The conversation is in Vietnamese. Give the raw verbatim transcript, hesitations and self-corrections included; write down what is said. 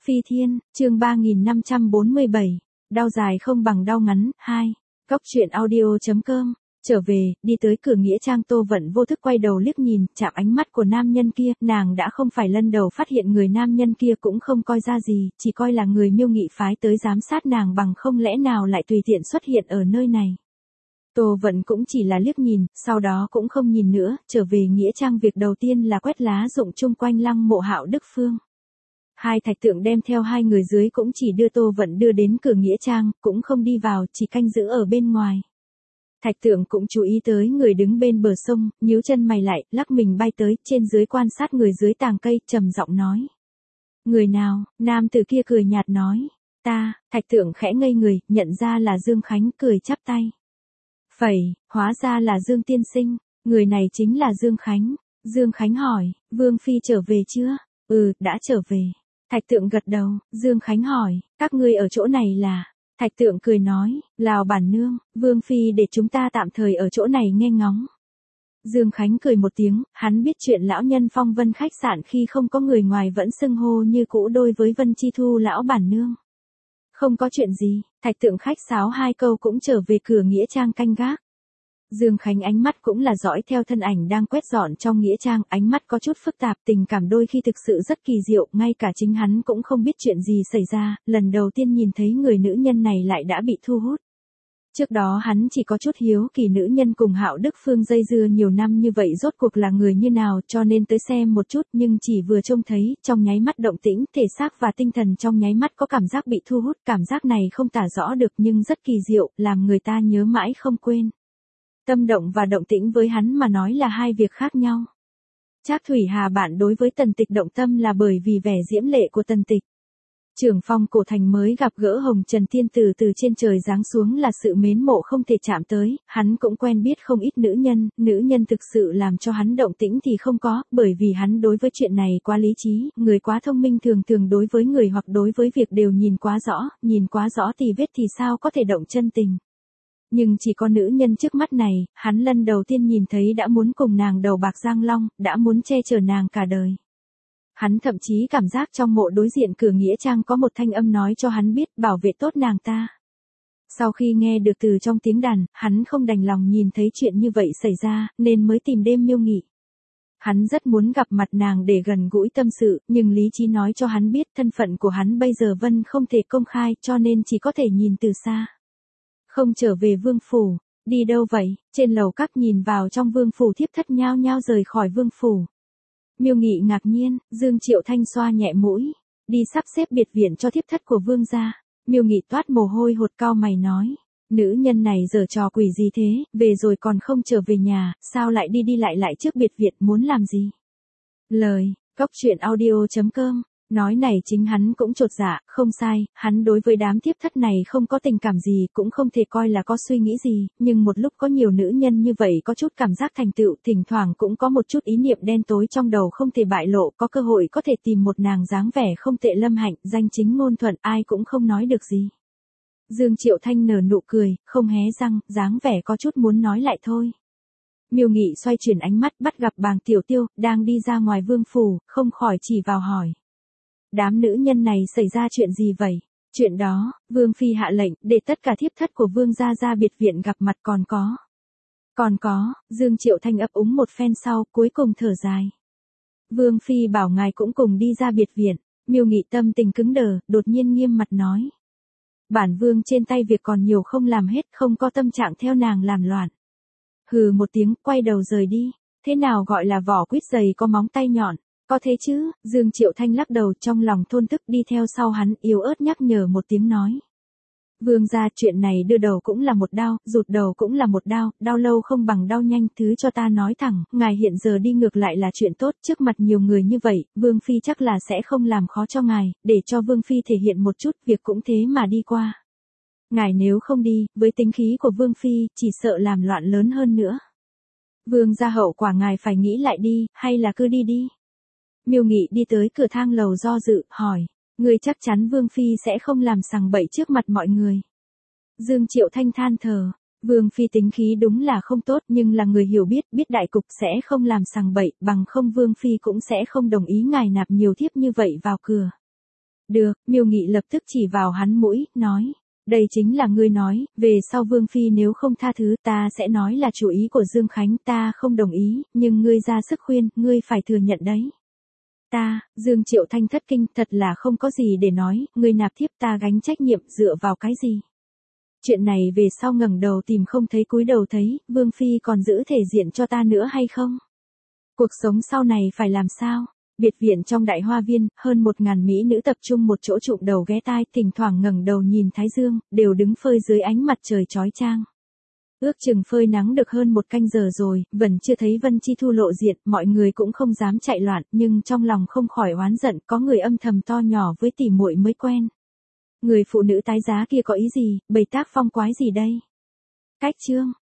Phi Thiên, chương ba nghìn năm trăm bốn mươi bảy, đau dài không bằng đau ngắn, hai. Cóc truyện audio.com, trở về, đi tới cửa nghĩa trang Tô Vận vô thức quay đầu liếc nhìn, chạm ánh mắt của nam nhân kia, nàng đã không phải lần đầu phát hiện người nam nhân kia cũng không coi ra gì, chỉ coi là người Miêu Nghị phái tới giám sát nàng bằng không lẽ nào lại tùy tiện xuất hiện ở nơi này. Tô Vận cũng chỉ là liếc nhìn, sau đó cũng không nhìn nữa, trở về nghĩa trang việc đầu tiên là quét lá rụng chung quanh lăng mộ Hạo Đức Phương. Hai thạch tượng đem theo hai người dưới cũng chỉ đưa Tô Vận đưa đến cửa nghĩa trang, cũng không đi vào, chỉ canh giữ ở bên ngoài. Thạch tượng cũng chú ý tới người đứng bên bờ sông, nhíu chân mày lại, lắc mình bay tới, trên dưới quan sát người dưới tàng cây, trầm giọng nói. Người nào? Nam tử kia cười nhạt nói. Ta. Thạch tượng khẽ ngây người, nhận ra là Dương Khánh, cười chắp tay. Phẩy, hóa ra là Dương tiên sinh, người này chính là Dương Khánh. Dương Khánh hỏi, Vương Phi trở về chưa? Ừ, đã trở về. Thạch tượng gật đầu, Dương Khánh hỏi, các ngươi ở chỗ này là? Thạch tượng cười nói, Lào bản nương, Vương Phi để chúng ta tạm thời ở chỗ này nghe ngóng. Dương Khánh cười một tiếng, hắn biết chuyện lão nhân phong vân khách sạn khi không có người ngoài vẫn xưng hô như cũ đôi với Vân Chi Thu lão bản nương. Không có chuyện gì, thạch tượng khách sáo hai câu cũng trở về cửa nghĩa trang canh gác. Dương Khánh ánh mắt cũng là dõi theo thân ảnh đang quét dọn trong nghĩa trang, ánh mắt có chút phức tạp, tình cảm đôi khi thực sự rất kỳ diệu, ngay cả chính hắn cũng không biết chuyện gì xảy ra, lần đầu tiên nhìn thấy người nữ nhân này lại đã bị thu hút. Trước đó hắn chỉ có chút hiếu kỳ nữ nhân cùng Hạo Đức Phương dây dưa nhiều năm như vậy rốt cuộc là người như nào, cho nên tới xem một chút, nhưng chỉ vừa trông thấy, trong nháy mắt động tĩnh, thể xác và tinh thần trong nháy mắt có cảm giác bị thu hút, cảm giác này không tả rõ được nhưng rất kỳ diệu, làm người ta nhớ mãi không quên. Tâm động và động tĩnh với hắn mà nói là hai việc khác nhau. Trác Thủy Hà bạn đối với Tần Tịch động tâm là bởi vì vẻ diễm lệ của Tần Tịch. Trưởng phòng cổ thành mới gặp gỡ Hồng Trần Tiên Tử từ trên trời giáng xuống là sự mến mộ không thể chạm tới, hắn cũng quen biết không ít nữ nhân, nữ nhân thực sự làm cho hắn động tĩnh thì không có, bởi vì hắn đối với chuyện này quá lý trí, người quá thông minh thường thường đối với người hoặc đối với việc đều nhìn quá rõ, nhìn quá rõ thì vết thì sao có thể động chân tình. Nhưng chỉ có nữ nhân trước mắt này, hắn lần đầu tiên nhìn thấy đã muốn cùng nàng đầu bạc giang long, đã muốn che chở nàng cả đời. Hắn thậm chí cảm giác trong mộ đối diện cửa nghĩa trang có một thanh âm nói cho hắn biết bảo vệ tốt nàng ta. Sau khi nghe được từ trong tiếng đàn, hắn không đành lòng nhìn thấy chuyện như vậy xảy ra, nên mới tìm đêm Miêu Nghị. Hắn rất muốn gặp mặt nàng để gần gũi tâm sự, nhưng lý trí nói cho hắn biết thân phận của hắn bây giờ Vân không thể công khai cho nên chỉ có thể nhìn từ xa. Không trở về vương phủ, đi đâu vậy? Trên lầu các nhìn vào trong vương phủ thiếp thất nhao nhao rời khỏi vương phủ. Miêu Nghị ngạc nhiên, Dương Triệu Thanh xoa nhẹ mũi, đi sắp xếp biệt viện cho thiếp thất của vương gia. Miêu Nghị toát mồ hôi hột cau mày nói, nữ nhân này giở trò quỷ gì thế, về rồi còn không trở về nhà, sao lại đi đi lại lại trước biệt viện muốn làm gì? Lời, cóc truyện audio.com. Nói này chính hắn cũng chột dạ, không sai, hắn đối với đám thiếp thất này không có tình cảm gì, cũng không thể coi là có suy nghĩ gì, nhưng một lúc có nhiều nữ nhân như vậy có chút cảm giác thành tựu, thỉnh thoảng cũng có một chút ý niệm đen tối trong đầu không thể bại lộ, có cơ hội có thể tìm một nàng dáng vẻ không tệ lâm hạnh, danh chính ngôn thuận, ai cũng không nói được gì. Dương Triệu Thanh nở nụ cười, không hé răng, dáng vẻ có chút muốn nói lại thôi. Miêu Nghị xoay chuyển ánh mắt bắt gặp Bàng Tiểu Tiêu, đang đi ra ngoài vương phủ, không khỏi chỉ vào hỏi. Đám nữ nhân này xảy ra chuyện gì vậy? Chuyện đó, Vương Phi hạ lệnh, để tất cả thiếp thất của Vương gia ra biệt viện gặp mặt còn có. Còn có, Dương Triệu Thanh ấp úng một phen sau, cuối cùng thở dài. Vương Phi bảo ngài cũng cùng đi ra biệt viện, Miêu Nghị tâm tình cứng đờ, đột nhiên nghiêm mặt nói. Bản Vương trên tay việc còn nhiều không làm hết, không có tâm trạng theo nàng làm loạn. Hừ một tiếng, quay đầu rời đi, thế nào gọi là vỏ quýt dày có móng tay nhọn? Có thế chứ, Dương Triệu Thanh lắc đầu trong lòng thôn thức đi theo sau hắn, yếu ớt nhắc nhở một tiếng nói. Vương gia chuyện này đưa đầu cũng là một đao, rụt đầu cũng là một đao, đau lâu không bằng đau nhanh, thứ cho ta nói thẳng, ngài hiện giờ đi ngược lại là chuyện tốt, trước mặt nhiều người như vậy, Vương Phi chắc là sẽ không làm khó cho ngài, để cho Vương Phi thể hiện một chút, việc cũng thế mà đi qua. Ngài nếu không đi, với tính khí của Vương Phi, chỉ sợ làm loạn lớn hơn nữa. Vương gia hậu quả ngài phải nghĩ lại đi, hay là cứ đi đi. Miêu Nghị đi tới cửa thang lầu do dự, hỏi, người chắc chắn Vương Phi sẽ không làm sằng bậy trước mặt mọi người. Dương Triệu Thanh than thở, Vương Phi tính khí đúng là không tốt nhưng là người hiểu biết, biết đại cục sẽ không làm sằng bậy, bằng không Vương Phi cũng sẽ không đồng ý ngài nạp nhiều thiếp như vậy vào cửa. Được, Miêu Nghị lập tức chỉ vào hắn mũi, nói. Đây chính là ngươi nói, về sau Vương Phi nếu không tha thứ ta sẽ nói là chủ ý của Dương Khánh, ta không đồng ý, nhưng ngươi ra sức khuyên, ngươi phải thừa nhận đấy. Ta, Dương Triệu Thanh thất kinh, thật là không có gì để nói, ngươi nạp thiếp ta gánh trách nhiệm dựa vào cái gì. Chuyện này về sau ngẩng đầu tìm không thấy cúi đầu thấy, Vương Phi còn giữ thể diện cho ta nữa hay không? Cuộc sống sau này phải làm sao? Biệt viện trong đại hoa viên, hơn một ngàn mỹ nữ tập trung một chỗ trụm đầu ghé tai, thỉnh thoảng ngẩng đầu nhìn Thái Dương, đều đứng phơi dưới ánh mặt trời chói chang. Ước chừng phơi nắng được hơn một canh giờ rồi, vẫn chưa thấy Vân Chi Thu lộ diện, mọi người cũng không dám chạy loạn, nhưng trong lòng không khỏi oán giận, có người âm thầm to nhỏ với tỉ muội mới quen. Người phụ nữ tái giá kia có ý gì, bày tác phong quái gì đây? Cách chương